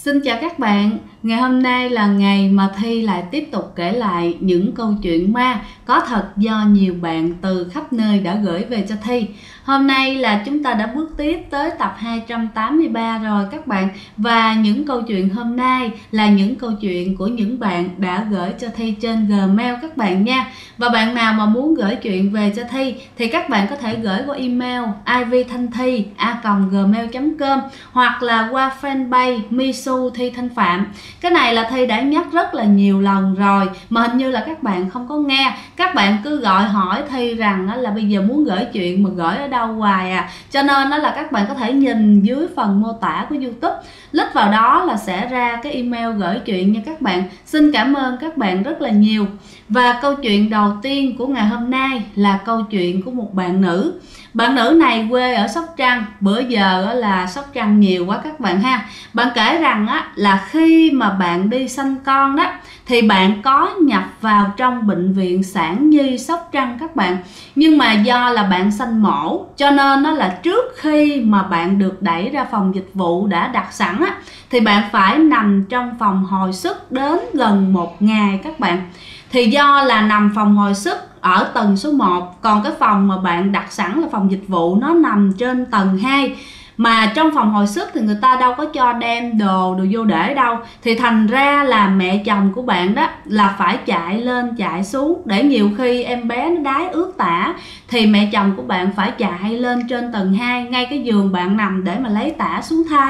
Xin chào các bạn, ngày hôm nay là ngày mà Thi lại tiếp tục kể lại những câu chuyện ma có thật do nhiều bạn từ khắp nơi đã gửi về cho Thi. Hôm nay là chúng ta đã bước tiếp tới tập 283 rồi các bạn. Và những câu chuyện hôm nay là những câu chuyện của những bạn đã gửi cho Thi trên Gmail các bạn nha. Và bạn nào mà muốn gửi chuyện về cho Thi thì các bạn có thể gửi qua email ivthanthi@gmail.com hoặc là qua fanpage Misu Thi Thanh Phạm. Cái này là Thi đã nhắc rất là nhiều lần rồi mà hình như là các bạn không có nghe. Các bạn cứ gọi hỏi Thi rằng là bây giờ muốn gửi chuyện mà gửi ở đâu hoài à. Cho nên là các bạn có thể nhìn dưới phần mô tả của YouTube, click vào đó là sẽ ra cái email gửi chuyện nha các bạn. Xin cảm ơn các bạn rất là nhiều. Và câu chuyện đầu tiên của ngày hôm nay là câu chuyện của một bạn nữ. Bạn nữ này quê ở Sóc Trăng, bữa giờ là Sóc Trăng nhiều quá các bạn ha. Bạn kể rằng là khi mà bạn đi sanh con đó thì bạn có nhập vào trong bệnh viện Sản Nhi Sóc Trăng các bạn. Nhưng mà do là bạn sanh mổ cho nên là trước khi mà bạn được đẩy ra phòng dịch vụ đã đặt sẵn thì bạn phải nằm trong phòng hồi sức đến gần 1 ngày các bạn. Thì do là nằm phòng hồi sức ở tầng số 1, còn cái phòng mà bạn đặt sẵn là phòng dịch vụ nó nằm trên tầng 2. Mà trong phòng hồi sức thì người ta đâu có cho đem đồ vô để đâu. Thì thành ra là mẹ chồng của bạn đó là phải chạy lên chạy xuống, để nhiều khi em bé nó đái ướt tả thì mẹ chồng của bạn phải chạy lên trên tầng 2, ngay cái giường bạn nằm để mà lấy tả xuống thai.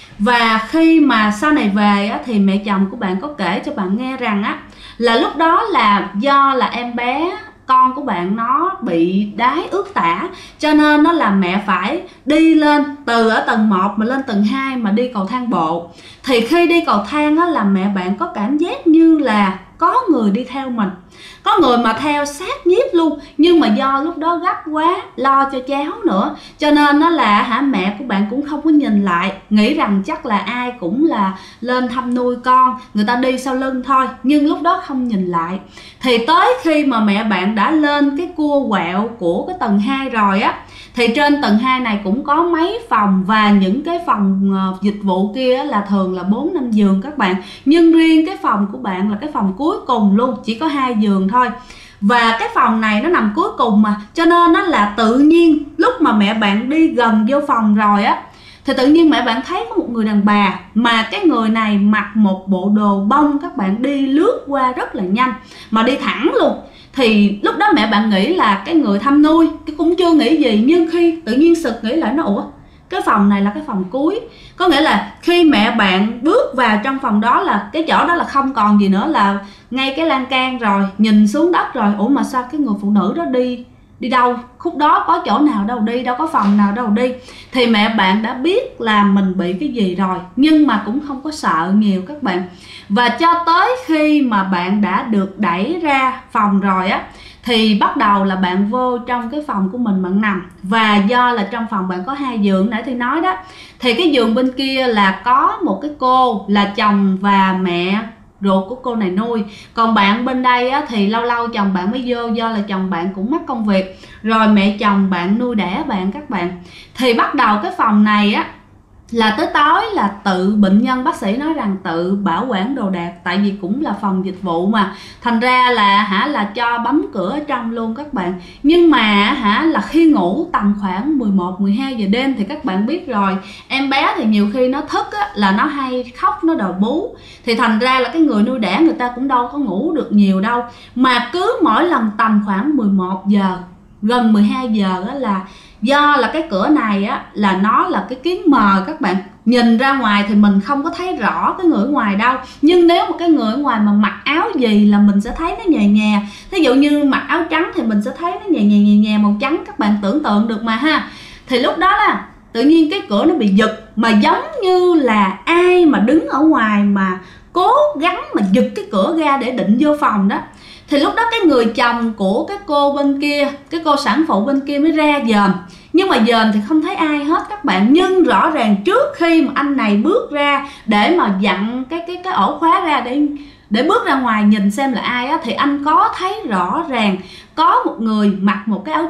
Và khi mà sau này về thì mẹ chồng của bạn có kể cho bạn nghe rằng là lúc đó là do là em bé con của bạn nó bị đái ướt tả, cho nên nó là mẹ phải đi lên từ ở tầng 1 mà lên tầng 2 mà đi cầu thang bộ. Thì khi đi cầu thang là mẹ bạn có cảm giác như là có người đi theo mình, có người mà theo sát nhiếp luôn. Nhưng mà do lúc đó gấp quá, lo cho cháu nữa, cho nên là mẹ của bạn cũng không có nhìn lại, nghĩ rằng chắc là ai cũng là lên thăm nuôi con, người ta đi sau lưng thôi, nhưng lúc đó không nhìn lại. Thì tới khi mà mẹ bạn đã lên cái cua quẹo của cái tầng 2 rồi thì trên tầng 2 này cũng có mấy phòng, và những cái phòng dịch vụ kia là thường là 4-5 giường các bạn. Nhưng riêng cái phòng của bạn là cái phòng cuối cùng luôn, chỉ có 2 giường thôi. Và cái phòng này nó nằm cuối cùng mà, cho nên nó là tự nhiên lúc mà mẹ bạn đi gần vô phòng rồi thì tự nhiên mẹ bạn thấy có một người đàn bà, mà cái người này mặc một bộ đồ bông các bạn, đi lướt qua rất là nhanh mà đi thẳng luôn. Thì lúc đó mẹ bạn nghĩ là cái người thăm nuôi, cái cũng chưa nghĩ gì, nhưng khi tự nhiên sực nghĩ lại, nó ủa cái phòng này là cái phòng cuối. Có nghĩa là khi mẹ bạn bước vào trong phòng đó là cái chỗ đó là không còn gì nữa, là ngay cái lan can rồi, nhìn xuống đất rồi. Ủa mà sao cái người phụ nữ đó đi đâu, khúc đó có chỗ nào đâu đi, đâu có phòng nào đâu đi. Thì mẹ bạn đã biết là mình bị cái gì rồi, nhưng mà cũng không có sợ nhiều các bạn. Và cho tới khi mà bạn đã được đẩy ra phòng rồi thì bắt đầu là bạn vô trong cái phòng của mình bạn nằm. Và do là trong phòng bạn có 2 giường nãy thì nói đó, thì cái giường bên kia là có một cái cô là chồng và mẹ ruột của cô này nuôi. Còn bạn bên đây thì lâu lâu chồng bạn mới vô, do là chồng bạn cũng mắc công việc, rồi mẹ chồng bạn nuôi đẻ bạn các bạn. Thì bắt đầu cái phòng này là tới tối là tự bệnh nhân bác sĩ nói rằng tự bảo quản đồ đạc, tại vì cũng là phòng dịch vụ mà, thành ra là cho bấm cửa ở trong luôn các bạn. Nhưng mà là khi ngủ tầm khoảng 11-12 giờ đêm thì các bạn biết rồi, em bé thì nhiều khi nó thức là nó hay khóc, nó đòi bú. Thì thành ra là cái người nuôi đẻ người ta cũng đâu có ngủ được nhiều đâu, mà cứ mỗi lần tầm khoảng 11 giờ gần 12 giờ là do là cái cửa này là nó là cái kiến mờ các bạn, nhìn ra ngoài thì mình không có thấy rõ cái người ở ngoài đâu. Nhưng nếu mà cái người ở ngoài mà mặc áo gì là mình sẽ thấy nó nhè nhè. Thí dụ như mặc áo trắng thì mình sẽ thấy nó nhè nhè màu trắng, các bạn tưởng tượng được mà ha. Thì lúc đó là tự nhiên cái cửa nó bị giật, mà giống như là ai mà đứng ở ngoài mà cố gắng mà giật cái cửa ra để định vô phòng đó. Thì lúc đó cái người chồng của cái cô bên kia, cái cô sản phụ bên kia mới ra dòm. Nhưng mà dòm thì không thấy ai hết các bạn. Nhưng rõ ràng trước khi mà anh này bước ra để mà dặn cái ổ khóa ra để bước ra ngoài nhìn xem là ai thì anh có thấy rõ ràng có một người mặc một cái áo trắng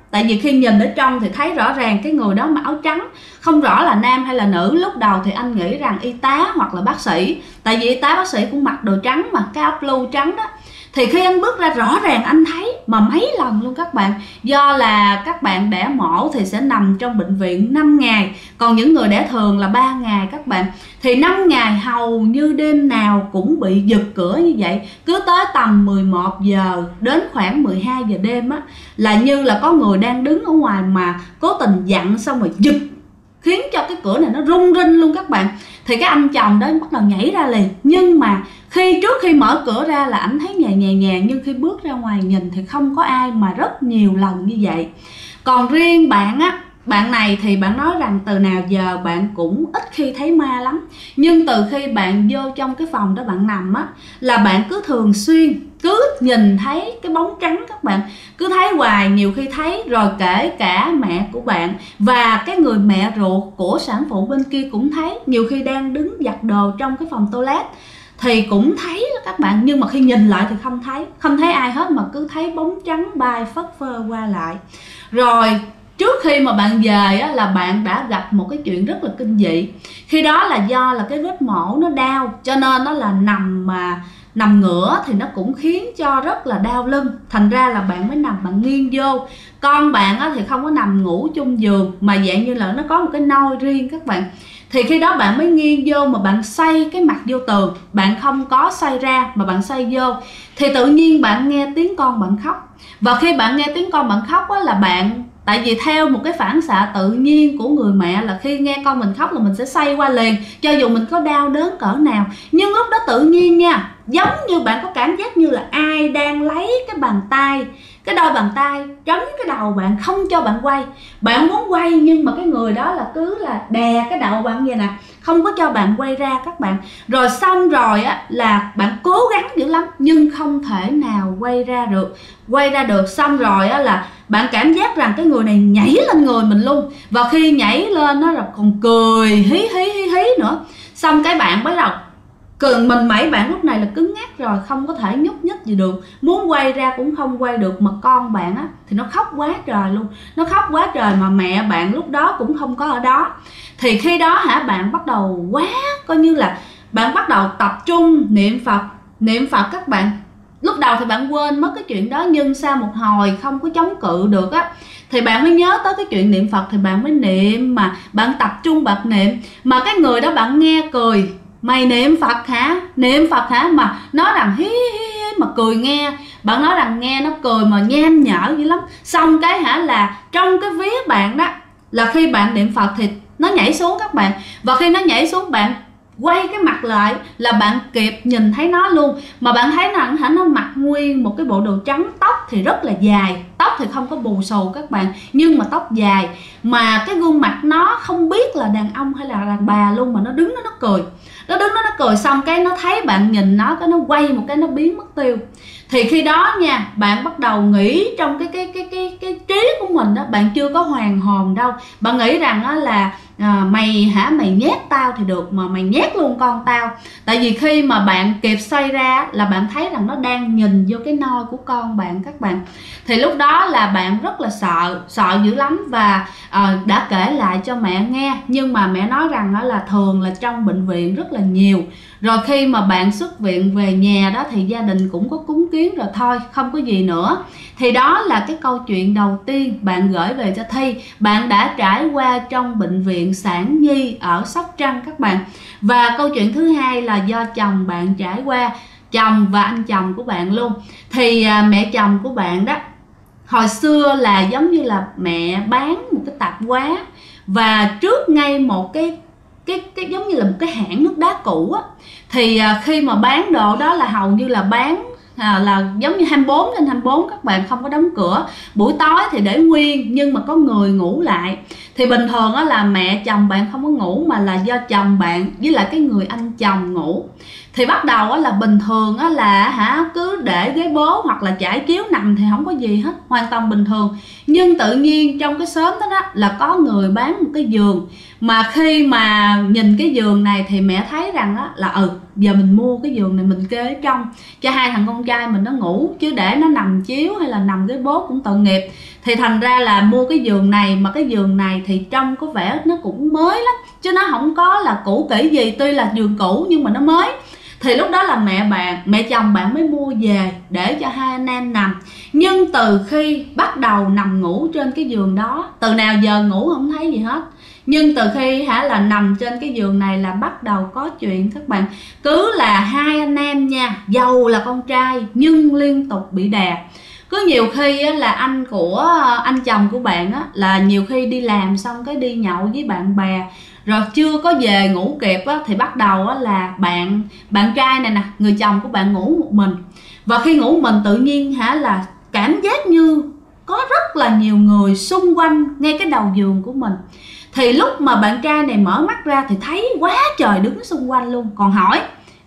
Tại vì khi nhìn ở trong thì thấy rõ ràng cái người đó mặc áo trắng, không rõ là nam hay là nữ. Lúc đầu thì anh nghĩ rằng y tá hoặc là bác sĩ, tại vì y tá bác sĩ cũng mặc đồ trắng mà, cái áo blue trắng đó. Thì khi anh bước ra rõ ràng anh thấy mà mấy lần luôn các bạn. Do là các bạn đẻ mổ thì sẽ nằm trong bệnh viện 5 ngày, còn những người đẻ thường là 3 ngày các bạn. Thì 5 ngày hầu như đêm nào cũng bị giật cửa như vậy. Cứ tới tầm 11 giờ đến khoảng 12 giờ đêm á, là như là có người đang đứng ở ngoài mà cố tình dặn xong rồi giật, khiến cho cái cửa này nó rung rinh luôn các bạn. Thì cái anh chồng đó bắt đầu nhảy ra liền. Nhưng mà trước khi mở cửa ra là ảnh thấy nhẹ, nhưng khi bước ra ngoài nhìn thì không có ai, mà rất nhiều lần như vậy. Còn riêng bạn á, bạn này thì bạn nói rằng từ nào giờ bạn cũng ít khi thấy ma lắm. Nhưng từ khi bạn vô trong cái phòng đó bạn nằm á, là bạn cứ thường xuyên cứ nhìn thấy cái bóng trắng các bạn. Cứ thấy hoài, nhiều khi thấy rồi kể cả mẹ của bạn và cái người mẹ ruột của sản phụ bên kia cũng thấy. Nhiều khi đang đứng giặt đồ trong cái phòng toilet thì cũng thấy đó các bạn. Nhưng mà khi nhìn lại thì không thấy ai hết, mà cứ thấy bóng trắng bay phất phơ qua lại. Rồi trước khi mà bạn về á, là bạn đã gặp một cái chuyện rất là kinh dị. Khi đó là do là cái vết mổ nó đau, cho nên nó là nằm ngửa thì nó cũng khiến cho rất là đau lưng. Thành ra là bạn mới nằm, bạn nghiêng vô. Con bạn á, thì không có nằm ngủ chung giường, mà dạng như là nó có một cái nôi riêng các bạn. Thì khi đó bạn mới nghiêng vô, mà bạn xoay cái mặt vô tường, bạn không có xoay ra mà bạn xoay vô, thì tự nhiên bạn nghe tiếng con bạn khóc. Và khi bạn nghe tiếng con bạn khóc á, là bạn, tại vì theo một cái phản xạ tự nhiên của người mẹ là khi nghe con mình khóc là mình sẽ xoay qua liền, cho dù mình có đau đớn cỡ nào. Nhưng lúc đó tự nhiên nha, giống như bạn có cảm giác như là ai đang lấy cái bàn tay, cái đôi bàn tay trấn cái đầu bạn, không cho bạn quay. Bạn muốn quay nhưng mà cái người đó là cứ là đè cái đầu bạn vậy nè, không có cho bạn quay ra các bạn. Rồi xong rồi á, là bạn cố gắng dữ lắm nhưng không thể nào quay ra được. Xong rồi á, là bạn cảm giác rằng cái người này nhảy lên người mình luôn. Và khi nhảy lên nó là còn cười hí nữa. Xong cái bạn bắt đầu mình mẩy, bạn lúc này là cứng ngắc rồi, không có thể nhúc nhích gì được, muốn quay ra cũng không quay được. Mà con bạn á thì nó khóc quá trời luôn, nó khóc quá trời, mà mẹ bạn lúc đó cũng không có ở đó. Thì khi đó bạn bắt đầu coi như là bạn bắt đầu tập trung niệm Phật các bạn. Lúc đầu thì bạn quên mất cái chuyện đó, nhưng sau một hồi không có chống cự được á, thì bạn mới nhớ tới cái chuyện niệm Phật, thì bạn mới niệm, mà bạn tập trung bạn niệm. Mà cái người đó bạn nghe cười, mày niệm Phật hả, mà nói rằng hí mà cười nghe. Bạn nói rằng nghe nó cười mà nhem nhở dữ lắm. Xong cái là trong cái vía bạn đó, là khi bạn niệm Phật thì nó nhảy xuống các bạn. Và khi nó nhảy xuống, bạn quay cái mặt lại là bạn kịp nhìn thấy nó luôn. Mà bạn thấy rằng nó mặc nguyên một cái bộ đồ trắng, tóc thì rất là dài, tóc thì không có bù xù các bạn, nhưng mà tóc dài. Mà cái gương mặt nó không biết là đàn ông hay là đàn bà luôn, mà nó đứng đó nó cười. Nó đứng đó nó cười, xong cái nó thấy bạn nhìn nó, cái nó quay một cái nó biến mất tiêu. Thì khi đó nha, bạn bắt đầu nghĩ trong cái trí của mình đó, bạn chưa có hoàn hồn đâu. Bạn nghĩ rằng đó là mày nhét tao thì được, mà mày nhét luôn con tao. Tại vì khi mà bạn kịp xoay ra là bạn thấy rằng nó đang nhìn vô cái nôi của con bạn các bạn. Thì lúc đó là bạn rất là sợ dữ lắm, và đã kể lại cho mẹ nghe. Nhưng mà mẹ nói rằng đó là thường là trong bệnh viện rất là nhiều. Rồi khi mà bạn xuất viện về nhà đó thì gia đình cũng có cúng kiến rồi thôi, không có gì nữa. Thì đó là cái câu chuyện đầu tiên bạn gửi về cho Thi. Bạn đã trải qua trong bệnh viện Sản Nhi ở Sóc Trăng các bạn. Và câu chuyện thứ hai là do chồng bạn trải qua, chồng và anh chồng của bạn luôn. Thì mẹ chồng của bạn đó, hồi xưa là giống như là mẹ bán một cái tạp hóa, và trước ngay một cái giống như là một cái hãng nước đá cũ á. Thì khi mà bán đồ đó là hầu như là bán là giống như 24/24 các bạn, không có đóng cửa. Buổi tối thì để nguyên, nhưng mà có người ngủ lại. Thì bình thường á là mẹ chồng bạn không có ngủ, mà là do chồng bạn với lại cái người anh chồng ngủ. Thì bắt đầu là bình thường là cứ để ghế bố hoặc là trải chiếu nằm thì không có gì hết, hoàn toàn bình thường. Nhưng tự nhiên trong cái xóm đó là có người bán một cái giường, mà khi mà nhìn cái giường này thì mẹ thấy rằng là giờ mình mua cái giường này mình kê ở trong cho hai thằng con trai mình nó ngủ, chứ để nó nằm chiếu hay là nằm ghế bố cũng tội nghiệp. Thì thành ra là mua cái giường này, mà cái giường này thì trông có vẻ nó cũng mới lắm, chứ nó không có là cũ kỹ gì, tuy là giường cũ nhưng mà nó mới. Thì lúc đó là mẹ chồng bạn mới mua về để cho hai anh em nằm. Nhưng từ khi bắt đầu nằm ngủ trên cái giường đó, từ nào giờ ngủ không thấy gì hết, nhưng từ khi là nằm trên cái giường này là bắt đầu có chuyện các bạn. Cứ là hai anh em nha, dầu là con trai nhưng liên tục bị đè. Cứ nhiều khi là anh chồng của bạn là nhiều khi đi làm xong cái đi nhậu với bạn bè, rồi chưa có về ngủ kịp thì bắt đầu là bạn trai này nè, người chồng của bạn ngủ một mình. Và khi ngủ mình tự nhiên là cảm giác như có rất là nhiều người xung quanh ngay cái đầu giường của mình. Thì lúc mà bạn trai này mở mắt ra thì thấy quá trời đứng xung quanh luôn, còn hỏi: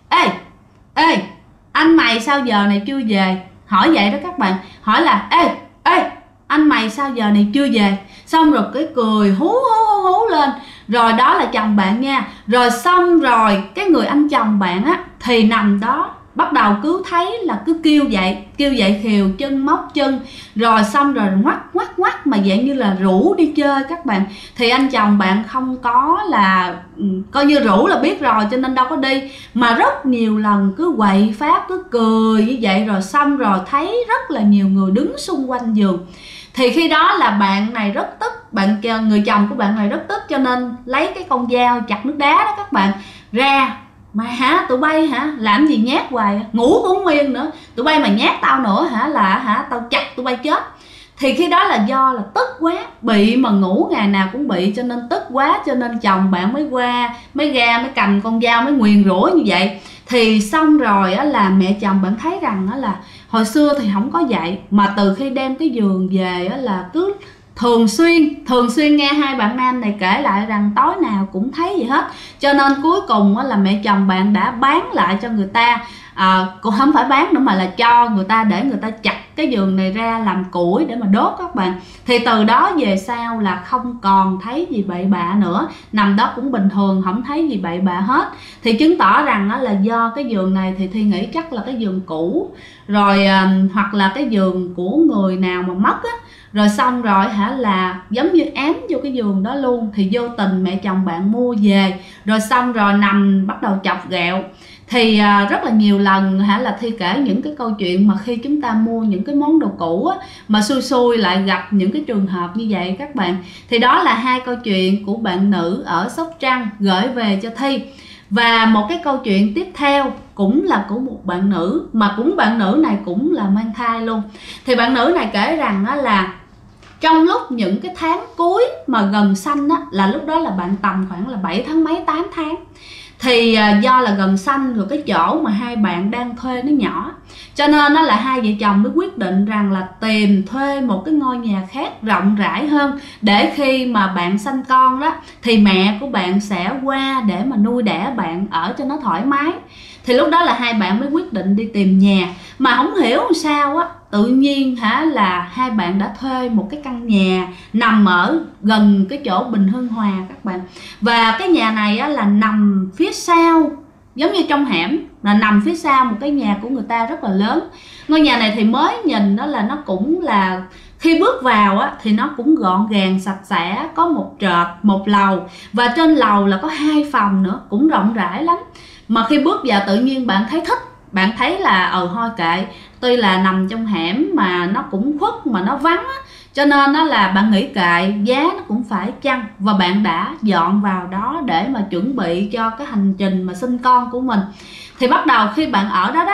Ê, anh mày sao giờ này chưa về? Hỏi vậy đó các bạn, hỏi là ê, anh mày sao giờ này chưa về? Xong rồi cái cười hú lên. Rồi đó là chồng bạn nha. Rồi xong rồi cái người anh chồng bạn thì nằm đó, bắt đầu cứ thấy là cứ kêu dậy khều chân móc chân, rồi xong rồi ngoắc mà dạng như là rủ đi chơi các bạn. Thì anh chồng bạn không có là coi như rủ là biết rồi cho nên đâu có đi, mà rất nhiều lần cứ quậy phá, cứ cười như vậy. Rồi xong rồi thấy rất là nhiều người đứng xung quanh giường. Thì khi đó là bạn này rất tức, người chồng của bạn này rất tức, cho nên lấy cái con dao chặt nước đá đó các bạn ra. Mà tụi bay làm gì nhát hoài, ngủ cũng không yên nữa, tụi bay mà nhát tao nữa là tao chặt tụi bay chết. Thì khi đó là do là tức quá, bị mà ngủ ngày nào cũng bị, cho nên tức quá, cho nên chồng bạn mới cầm con dao, mới nguyền rủa như vậy. Thì xong rồi là mẹ chồng bạn thấy rằng là hồi xưa thì không có vậy, mà từ khi đem cái giường về là cứ thường xuyên nghe hai bạn nam này kể lại rằng tối nào cũng thấy gì hết. Cho nên cuối cùng là mẹ chồng bạn đã bán lại cho người ta, cũng không phải bán nữa mà là cho người ta, để người ta chặt cái giường này ra làm củi để mà đốt các bạn. Thì từ đó về sau là không còn thấy gì bậy bạ nữa, nằm đó cũng bình thường, không thấy gì bậy bạ hết. Thì chứng tỏ rằng là do cái giường này thì Thi nghĩ chắc là cái giường cũ rồi, hoặc là cái giường của người nào mà mất rồi xong rồi là giống như ém vô cái giường đó luôn. Thì vô tình mẹ chồng bạn mua về, rồi xong rồi nằm bắt đầu chọc ghẹo. Thì rất là nhiều lần là Thi kể những cái câu chuyện mà khi chúng ta mua những cái món đồ cũ mà xui lại gặp những cái trường hợp như vậy các bạn. Thì đó là hai câu chuyện của bạn nữ ở Sóc Trăng gửi về cho Thi. Và một cái câu chuyện tiếp theo cũng là của một bạn nữ, mà bạn nữ này cũng là mang thai luôn. Thì bạn nữ này kể rằng là trong lúc những cái tháng cuối mà gần sanh là lúc đó là bạn tầm khoảng là 7 tháng mấy 8 tháng. Thì do là gần sanh rồi, cái chỗ mà hai bạn đang thuê nó nhỏ, cho nên là hai vợ chồng mới quyết định rằng là tìm thuê một cái ngôi nhà khác rộng rãi hơn, để khi mà bạn sanh con đó thì mẹ của bạn sẽ qua để mà nuôi đẻ bạn ở cho nó thoải mái. Thì lúc đó là hai bạn mới quyết định đi tìm nhà. Mà không hiểu sao tự nhiên là hai bạn đã thuê một cái căn nhà nằm ở gần cái chỗ Bình Hưng Hòa các bạn. Và cái nhà này là nằm phía sau, giống như trong hẻm, là nằm phía sau một cái nhà của người ta rất là lớn. Ngôi nhà này thì mới nhìn đó là nó cũng là, khi bước vào thì nó cũng gọn gàng sạch sẽ, có một trệt một lầu, và trên lầu là có 2 phòng nữa, cũng rộng rãi lắm. Mà khi bước vào tự nhiên bạn thấy thích, bạn thấy là thôi kệ, tuy là nằm trong hẻm mà nó cũng khuất mà nó vắng cho nên là bạn nghĩ kệ, giá nó cũng phải chăng. Và bạn đã dọn vào đó để mà chuẩn bị cho cái hành trình mà sinh con của mình. Thì bắt đầu khi bạn ở đó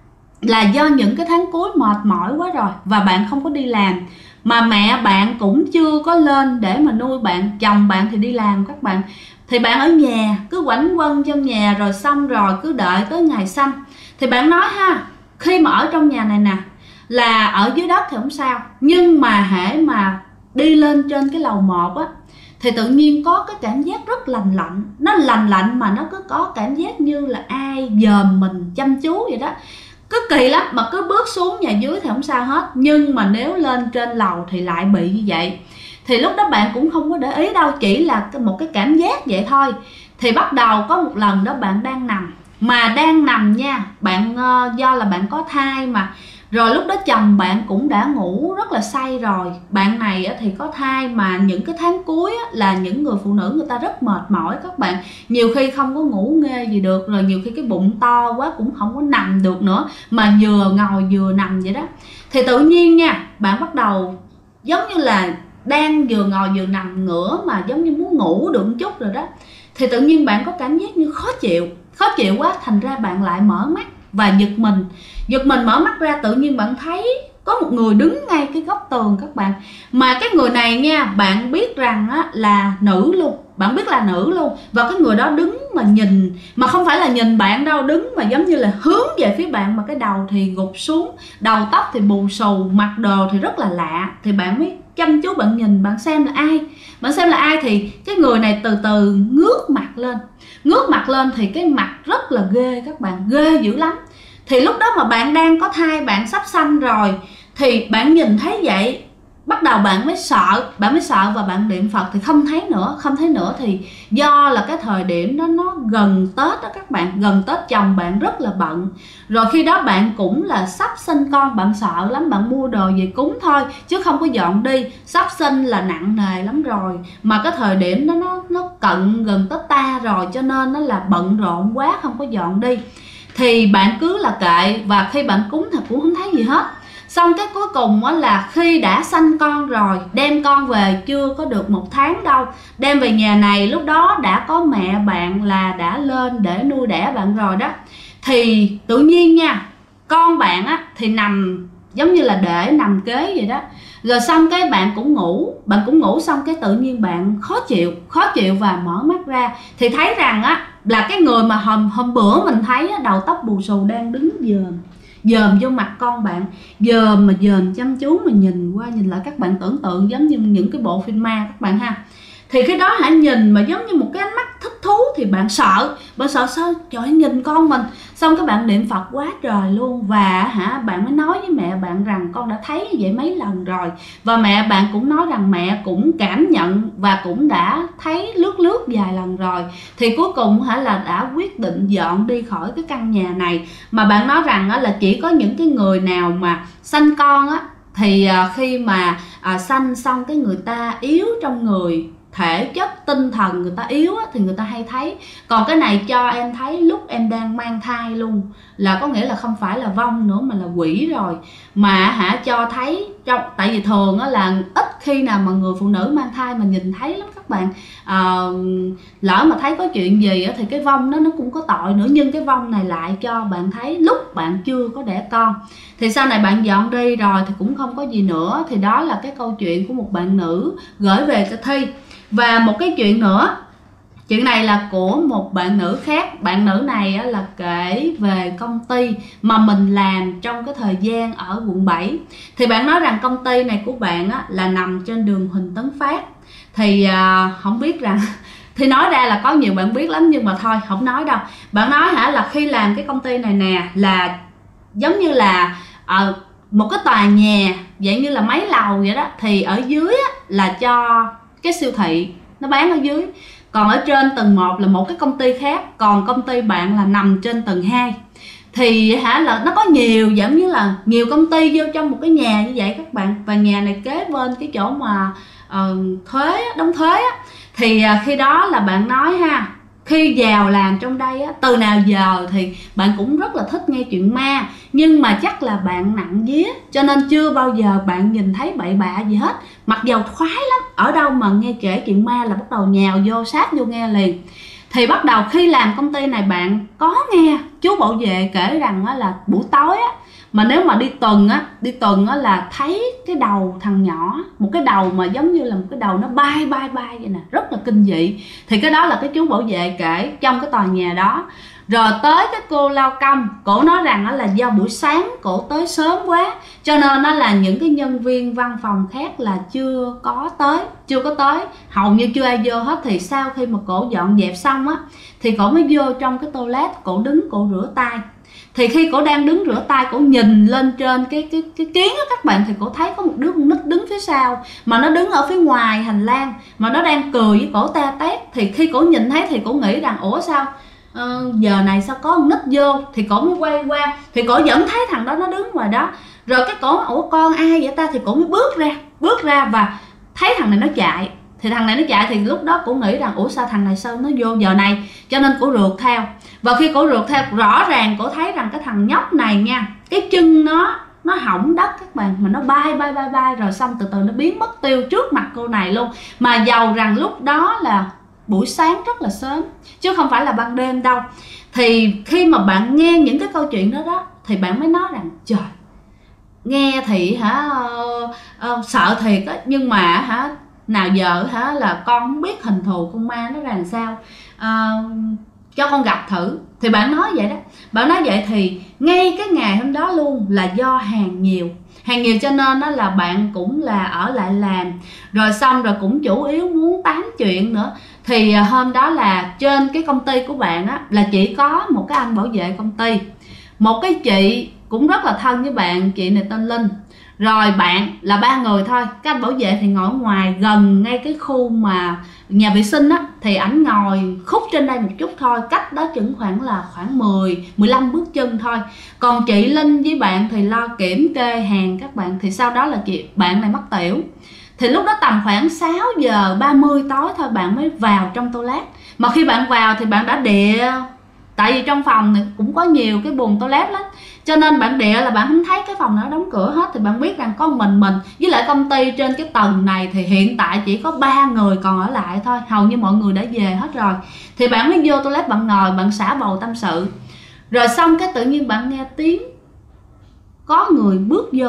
là do những cái tháng cuối mệt mỏi quá rồi, và bạn không có đi làm, mà mẹ bạn cũng chưa có lên để mà nuôi bạn. Chồng bạn thì đi làm các bạn. Thì bạn ở nhà cứ quanh quẩn trong nhà, rồi xong rồi cứ đợi tới ngày sanh. Thì bạn nói khi mà ở trong nhà này nè, là ở dưới đất thì không sao, nhưng mà hễ mà đi lên trên cái lầu 1 thì tự nhiên có cái cảm giác rất lành lạnh. Nó lành lạnh mà nó cứ có cảm giác như là ai dòm mình chăm chú vậy đó. Cứ kỳ lắm, mà cứ bước xuống nhà dưới thì không sao hết, nhưng mà nếu lên trên lầu thì lại bị như vậy. Thì lúc đó bạn cũng không có để ý đâu, chỉ là một cái cảm giác vậy thôi. Thì bắt đầu có một lần đó bạn đang nằm, mà đang nằm nha bạn, do là bạn có thai mà, rồi lúc đó chồng bạn cũng đã ngủ rất là say rồi. Bạn này thì có thai, mà những cái tháng cuối là những người phụ nữ người ta rất mệt mỏi các bạn, nhiều khi không có ngủ nghê gì được, rồi nhiều khi cái bụng to quá cũng không có nằm được nữa, mà vừa ngồi vừa nằm vậy đó. Thì tự nhiên nha, bạn bắt đầu giống như là đang vừa ngồi vừa nằm ngửa mà giống như muốn ngủ được một chút rồi đó. Thì tự nhiên bạn có cảm giác như khó chịu quá, thành ra bạn lại mở mắt và giật mình mở mắt ra. Tự nhiên bạn thấy có một người đứng ngay cái góc tường các bạn, mà cái người này nha, bạn biết rằng là nữ luôn, và cái người đó đứng mà nhìn, mà không phải là nhìn bạn đâu, đứng mà giống như là hướng về phía bạn, mà cái đầu thì gục xuống, đầu tóc thì bù xù, mặc đồ thì rất là lạ. Thì bạn mới chăm chú bạn nhìn, bạn xem là ai. Thì cái người này từ từ ngước mặt lên thì cái mặt rất là ghê các bạn, ghê dữ lắm. Thì lúc đó mà bạn đang có thai, bạn sắp sanh rồi, thì bạn nhìn thấy vậy, bắt đầu bạn mới sợ và bạn niệm Phật thì không thấy nữa. Thì do là cái thời điểm đó nó gần Tết đó các bạn, gần Tết chồng bạn rất là bận, rồi khi đó bạn cũng là sắp sinh con, bạn sợ lắm, bạn mua đồ về cúng thôi chứ không có dọn đi, sắp sinh là nặng nề lắm rồi, mà cái thời điểm đó nó cận gần Tết ta rồi, cho nên nó là bận rộn quá không có dọn đi. Thì bạn cứ là kệ, và khi bạn cúng thì cũng không thấy gì hết. Xong cái cuối cùng là khi đã sanh con rồi, đem con về chưa có được 1 tháng đâu, đem về nhà này, lúc đó đã có mẹ bạn là đã lên để nuôi đẻ bạn rồi đó. Thì tự nhiên nha, con bạn thì nằm giống như là để nằm kế vậy đó. Rồi xong cái bạn cũng ngủ, xong cái tự nhiên bạn khó chịu và mở mắt ra, thì thấy rằng là cái người mà hôm bữa mình thấy đầu tóc bù xù đang đứng dòm vô mặt con bạn, dòm chăm chú, mà nhìn qua nhìn lại, các bạn tưởng tượng giống như những cái bộ phim ma các bạn ha. Thì cái đó nhìn mà giống như một cái ánh mắt thích thú, thì bạn sợ sao trời, nhìn con mình. Xong các bạn niệm Phật quá trời luôn, và bạn mới nói với mẹ bạn rằng con đã thấy như vậy mấy lần rồi, và mẹ bạn cũng nói rằng mẹ cũng cảm nhận và cũng đã thấy lướt vài lần rồi. Thì cuối cùng là đã quyết định dọn đi khỏi cái căn nhà này. Mà bạn nói rằng là chỉ có những cái người nào mà sanh con thì khi mà sanh xong cái người ta yếu trong người, thể chất tinh thần người ta yếu thì người ta hay thấy. Còn cái này cho em thấy lúc em đang mang thai luôn, là có nghĩa là không phải là vong nữa mà là quỷ rồi. Mà cho thấy trong, tại vì thường là ít khi nào mà người phụ nữ mang thai mà nhìn thấy lắm các bạn. Lỡ mà thấy có chuyện gì thì cái vong đó nó cũng có tội nữa, nhưng cái vong này lại cho bạn thấy lúc bạn chưa có đẻ con. Thì sau này bạn dọn đi rồi thì cũng không có gì nữa. Thì đó là cái câu chuyện của một bạn nữ gửi về cho Thi. Và một cái chuyện nữa, chuyện này là của một bạn nữ khác. Bạn nữ này là kể về công ty mà mình làm trong cái thời gian ở quận 7. Thì bạn nói rằng công ty này của bạn là nằm trên đường Huỳnh Tấn Phát. Thì không biết rằng thì nói ra là có nhiều bạn biết lắm, nhưng mà thôi không nói đâu. Bạn nói là khi làm cái công ty này nè, là giống như là một cái tòa nhà dạng như là mấy lầu vậy đó. Thì ở dưới là cho cái siêu thị nó bán ở dưới, còn ở trên tầng 1 là một cái công ty khác, còn công ty bạn là nằm trên tầng 2. Thì là nó có nhiều, giống như là nhiều công ty vô trong một cái nhà như vậy các bạn. Và nhà này kế bên cái chỗ mà đóng thuế Thì khi đó là bạn nói khi vào làm trong đây từ nào giờ thì bạn cũng rất là thích nghe chuyện ma, nhưng mà chắc là bạn nặng vía cho nên chưa bao giờ bạn nhìn thấy bậy bạ gì hết. Mặc dầu khoái lắm, ở đâu mà nghe kể chuyện ma là bắt đầu nhào vô, sát vô nghe liền. Thì bắt đầu khi làm công ty này bạn có nghe chú bảo vệ kể rằng là buổi tối mà nếu mà đi tuần là thấy cái đầu thằng nhỏ, một cái đầu mà giống như là một cái đầu nó bay vậy nè, rất là kinh dị. Thì cái đó là cái chú bảo vệ kể trong cái tòa nhà đó. Rồi tới cái cô lao công, cổ nói rằng là do buổi sáng cổ tới sớm quá, cho nên nó là những cái nhân viên văn phòng khác là chưa có tới, hầu như chưa ai vô hết. Thì sau khi mà cổ dọn dẹp xong á, thì cổ mới vô trong cái toilet, cổ đứng cổ rửa tay. Thì khi cổ đang đứng rửa tay, cổ nhìn lên trên cái kiến á các bạn, thì cổ thấy có một đứa con nít đứng phía sau, mà nó đứng ở phía ngoài hành lang, mà nó đang cười với cổ te tét. Thì khi cổ nhìn thấy thì cổ nghĩ rằng ủa sao giờ này sao có con nít vô, thì cổ mới quay qua, thì cổ vẫn thấy thằng đó nó đứng ngoài đó. Rồi cái cổ ủa con ai vậy ta, thì cổ mới bước ra và thấy thằng này nó chạy. Thì thằng này nó chạy, thì lúc đó cổ nghĩ rằng ủa sao thằng này sao nó vô giờ này, cho nên cổ rượt theo. Và khi cổ rượt theo, rõ ràng cổ thấy rằng cái thằng nhóc này nha, cái chân nó hỏng đất các bạn, mà nó bay rồi xong từ từ nó biến mất tiêu trước mặt cô này luôn. Mà dầu rằng lúc đó là buổi sáng rất là sớm chứ không phải là ban đêm đâu. Thì khi mà bạn nghe những cái câu chuyện đó thì bạn mới nói rằng trời, nghe thì sợ thiệt á, nhưng mà nào giờ là con không biết hình thù con ma nó ra làm sao, cho con gặp thử. Thì bạn nói vậy đó, bạn nói vậy thì ngay cái ngày hôm đó luôn là do hàng nhiều cho nên đó là bạn cũng là ở lại làm, rồi xong rồi cũng chủ yếu muốn tám chuyện nữa. Thì hôm đó là trên cái công ty của bạn á, là chỉ có một cái anh bảo vệ công ty, một cái chị cũng rất là thân với bạn, chị này tên Linh, rồi bạn là 3 người thôi. Cái anh bảo vệ thì ngồi ngoài gần ngay cái khu mà nhà vệ sinh á, thì ảnh ngồi khúc trên đây một chút thôi, cách đó chừng khoảng 10-15 bước chân thôi. Còn chị Linh với bạn thì lo kiểm kê hàng các bạn. Thì sau đó là bạn này mắc tiểu, thì lúc đó tầm khoảng 6:30 tối thôi bạn mới vào trong toilet. Mà khi bạn vào thì bạn đã địa, tại vì trong phòng này cũng có nhiều cái buồng toilet lắm, cho nên bạn địa là bạn không thấy cái phòng nào đóng cửa hết. Thì bạn biết rằng có mình với lại công ty trên cái tầng này thì hiện tại chỉ có 3 người còn ở lại thôi, hầu như mọi người đã về hết rồi. Thì bạn mới vô toilet, bạn ngồi, bạn xả bầu tâm sự. Rồi xong cái tự nhiên bạn nghe tiếng có người bước vô.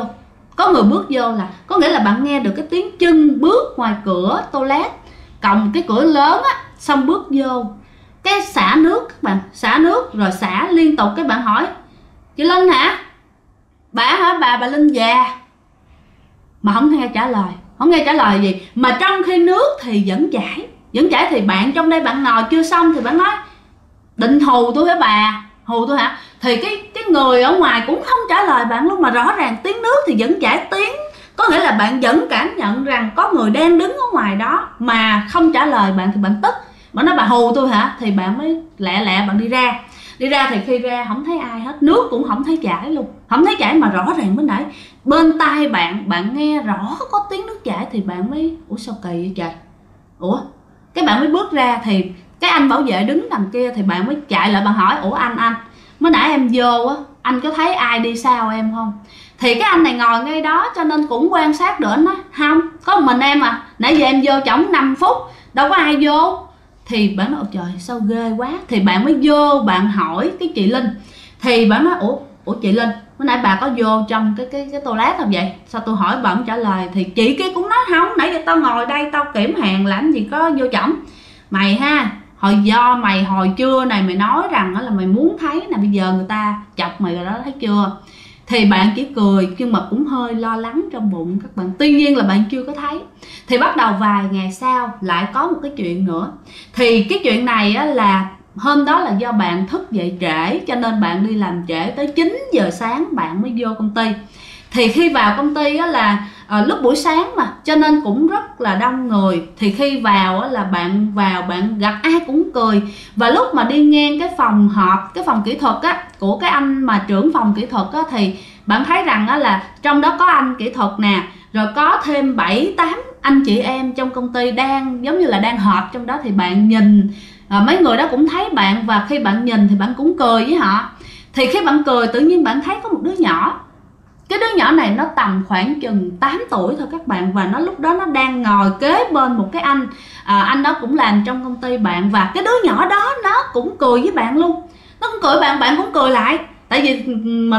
Là có nghĩa là bạn nghe được cái tiếng chân bước ngoài cửa toilet, cộng cái cửa lớn á, xong bước vô cái xả nước các bạn, xả nước rồi xả liên tục. Cái bạn hỏi chị Linh hả, bà Linh già, mà không nghe trả lời gì. Mà trong khi nước thì vẫn chảy. Thì bạn trong đây bạn ngồi chưa xong thì bạn nói định hù tôi hả bà, hù tôi hả. Thì cái người ở ngoài cũng không trả lời bạn luôn, mà rõ ràng tiếng nước thì vẫn chảy, tiếng có nghĩa là bạn vẫn cảm nhận rằng có người đang đứng ở ngoài đó mà không trả lời bạn. Thì bạn tức, bạn nói bà hù tôi hả. Thì bạn mới lẹ bạn đi ra. Thì khi ra không thấy ai hết, nước cũng không thấy chảy luôn, không thấy chảy. Mà rõ ràng mới nãy bên tai bạn nghe rõ có tiếng nước chảy. Thì bạn mới ủa sao kỳ vậy trời, ủa. Cái bạn mới bước ra, thì cái anh bảo vệ đứng đằng kia. Thì bạn mới chạy lại, bạn hỏi ủa anh mới nãy em vô á, anh có thấy ai đi sau em không. Thì cái anh này ngồi ngay đó cho nên cũng quan sát được. Anh nói không, có một mình em à, nãy giờ em vô chổng 5 phút đâu có ai vô. Thì bạn nói trời sao ghê quá. Thì bạn mới vô, bạn hỏi cái chị Linh. Thì bạn nói ủa chị Linh, bữa nãy bà có vô trong cái toilet không vậy, sao tôi hỏi bà không trả lời. Thì chị kia cũng nói không, nãy giờ tao ngồi đây tao kiểm hàng làm gì có vô chổng. Mày ha, do mày hồi trưa này mày nói rằng là mày muốn thấy nè, bây giờ người ta chọc mày rồi đó, thấy chưa. Thì bạn chỉ cười nhưng mà cũng hơi lo lắng trong bụng các bạn. Tuy nhiên là bạn chưa có thấy. Thì bắt đầu vài ngày sau lại có một cái chuyện nữa. Thì cái chuyện này á, là hôm đó là do bạn thức dậy trễ, cho nên bạn đi làm trễ tới 9 giờ sáng bạn mới vô công ty. Thì khi vào công ty á, là lúc buổi sáng mà, cho nên cũng rất là đông người. Thì khi vào á, là bạn vào bạn gặp ai cũng cười. Và lúc mà đi ngang cái phòng họp, cái phòng kỹ thuật á, của cái anh mà trưởng phòng kỹ thuật á, thì bạn thấy rằng á, là trong đó có anh kỹ thuật nè, rồi có thêm 7-8 anh chị em trong công ty đang giống như là đang họp trong đó. Thì bạn nhìn mấy người đó cũng thấy bạn, và khi bạn nhìn thì bạn cũng cười với họ. Thì khi bạn cười tự nhiên bạn thấy có một đứa nhỏ. Cái đứa nhỏ này nó tầm khoảng chừng 8 tuổi thôi các bạn. Và nó lúc đó nó đang ngồi kế bên một cái anh đó cũng làm trong công ty bạn. Và cái đứa nhỏ đó nó cũng cười với bạn luôn. Nó cũng cười bạn, bạn cũng cười lại. Tại vì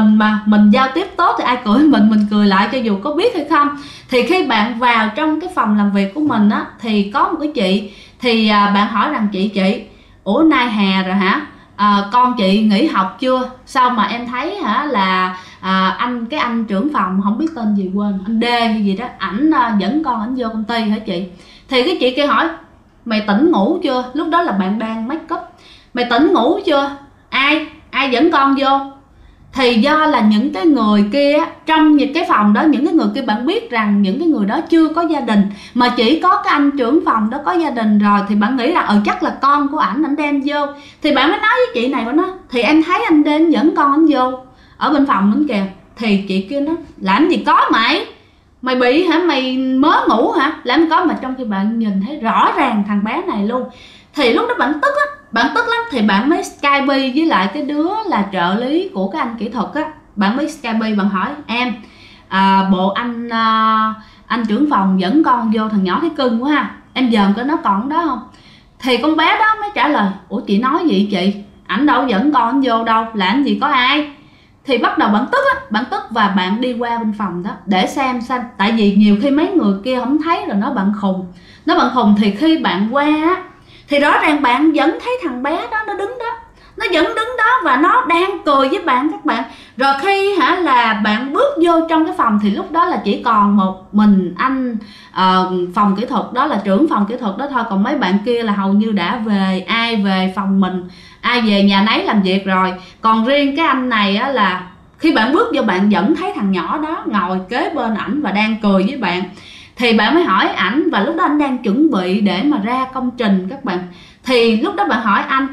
mình giao tiếp tốt thì ai cười mình cười lại cho dù có biết hay không. Thì khi bạn vào trong cái phòng làm việc của mình á, thì có một cái chị. Thì bạn hỏi rằng chị ủa nay hè rồi hả, con chị nghỉ học chưa, sao mà em thấy hả là cái anh trưởng phòng không biết tên gì quên, anh D hay gì đó, ảnh dẫn con ảnh vô công ty hả chị. Thì cái chị kia hỏi mày tỉnh ngủ chưa, lúc đó là bạn đang make up, mày tỉnh ngủ chưa, ai dẫn con vô. Thì do là những cái người kia trong những cái phòng đó, những cái người kia bạn biết rằng những cái người đó chưa có gia đình, mà chỉ có cái anh trưởng phòng đó có gia đình rồi, thì bạn nghĩ là chắc là con của ảnh đem vô. Thì bạn mới nói với chị này, bạn nói thì em thấy anh đem dẫn con anh vô ở bên phòng ảnh kìa. Thì chị kia nói làm gì có mày bị hả, mày mới ngủ hả, làm có. Mà trong khi bạn nhìn thấy rõ ràng thằng bé này luôn. Thì lúc đó bạn tức lắm, thì bạn mới Skype với lại cái đứa là trợ lý của cái anh kỹ thuật á, bạn mới Skype, bạn hỏi em bộ anh trưởng phòng dẫn con vô, thằng nhỏ thấy cưng quá ha, em dòm coi nó còn đó không. Thì con bé đó mới trả lời ủa chị nói gì chị, ảnh đâu dẫn con anh vô đâu, làm gì có ai. Thì bắt đầu bạn tức và bạn đi qua bên phòng đó để xem. Tại vì nhiều khi mấy người kia không thấy rồi nó bạn khùng. Thì khi bạn qua á, thì rõ ràng bạn vẫn thấy thằng bé đó nó đứng đó, nó vẫn đứng đó và nó đang cười với bạn các bạn. Rồi khi là bạn bước vô trong cái phòng thì lúc đó là chỉ còn một mình anh phòng kỹ thuật đó, là trưởng phòng kỹ thuật đó thôi. Còn mấy bạn kia là hầu như đã về, ai về phòng mình, ai về nhà nấy làm việc rồi. Còn riêng cái anh này á, là khi bạn bước vô bạn vẫn thấy thằng nhỏ đó ngồi kế bên ảnh và đang cười với bạn. Thì bạn mới hỏi ảnh, và lúc đó anh đang chuẩn bị để mà ra công trình các bạn. Thì lúc đó bạn hỏi anh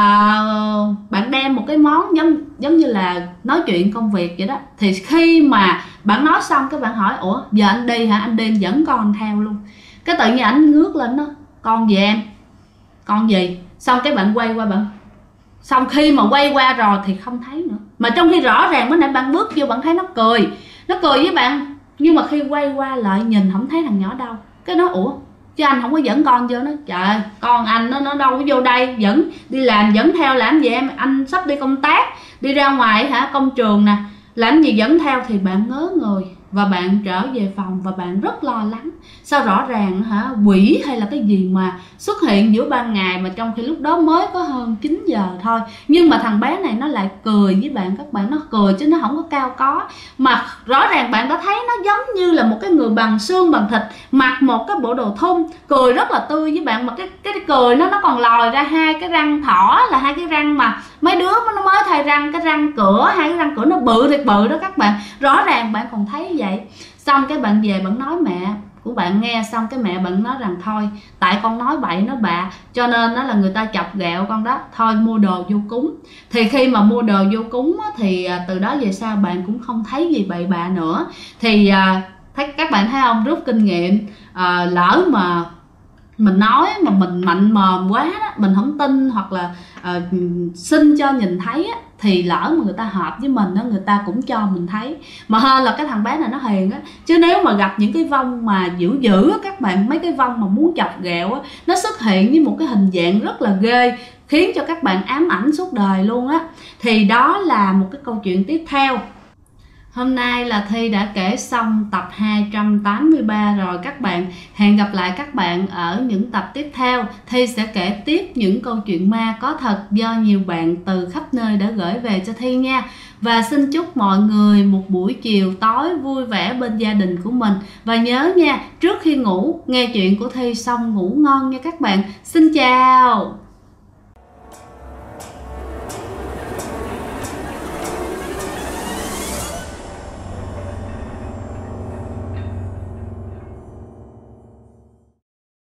bạn đem một cái món giống như là nói chuyện công việc vậy đó. Thì khi mà bạn nói xong cái bạn hỏi ủa giờ anh đi hả, anh đi dẫn con theo luôn. Cái tự nhiên ảnh ngước lên đó, con gì em, con gì. Xong cái bạn quay qua bạn, xong khi mà quay qua rồi thì không thấy nữa. Mà trong khi rõ ràng bữa nãy bạn bước vô bạn thấy nó cười với bạn, nhưng mà khi quay qua lại nhìn không thấy thằng nhỏ đâu. Cái nói ủa chứ anh không có dẫn con vô. Nó trời ơi, con anh nó đâu có vô đây, dẫn đi làm dẫn theo làm gì em, anh sắp đi công tác, đi ra ngoài công trường nè, làm gì dẫn theo. Thì bạn ngớ người và bạn trở về phòng và bạn rất lo lắng. Sao rõ ràng quỷ hay là cái gì mà xuất hiện giữa ban ngày, mà trong khi lúc đó mới có hơn 9 giờ thôi. Nhưng mà thằng bé này nó lại cười với bạn các bạn, nó cười chứ nó không có cao có. Mà rõ ràng bạn đã thấy nó giống như là một cái người bằng xương bằng thịt, mặc một cái bộ đồ thun, cười rất là tươi với bạn. Mà cái cười nó còn lòi ra hai cái răng thỏ, là hai cái răng mà mấy đứa nó mới thay răng, cái răng cửa, hai cái răng cửa nó bự thiệt bự đó các bạn. Rõ ràng bạn còn thấy vậy. Xong cái bạn về bạn nói mẹ của bạn nghe, xong cái mẹ bạn nói rằng thôi tại con nói bậy nói bạ cho nên đó là người ta chọc ghẹo con đó, thôi mua đồ vô cúng. Thì khi mà mua đồ vô cúng thì từ đó về sau bạn cũng không thấy gì bậy bạ nữa. Thì các bạn thấy không, rút kinh nghiệm. Lỡ mà mình nói mà mình mạnh mồm quá đó, mình không tin hoặc là xin cho nhìn thấy á, thì lỡ mà người ta hợp với mình đó, người ta cũng cho mình thấy. Mà hơn là cái thằng bé này nó hiền á. Chứ nếu mà gặp những cái vong mà dữ á các bạn, mấy cái vong mà muốn chọc ghẹo á, nó xuất hiện với một cái hình dạng rất là ghê, khiến cho các bạn ám ảnh suốt đời luôn á. Thì đó là một cái câu chuyện tiếp theo. Hôm nay là Thi đã kể xong tập 283 rồi các bạn. Hẹn gặp lại các bạn ở những tập tiếp theo. Thi sẽ kể tiếp những câu chuyện ma có thật do nhiều bạn từ khắp nơi đã gửi về cho Thi nha. Và xin chúc mọi người một buổi chiều tối vui vẻ bên gia đình của mình. Và nhớ nha, trước khi ngủ nghe chuyện của Thi xong ngủ ngon nha các bạn. Xin chào.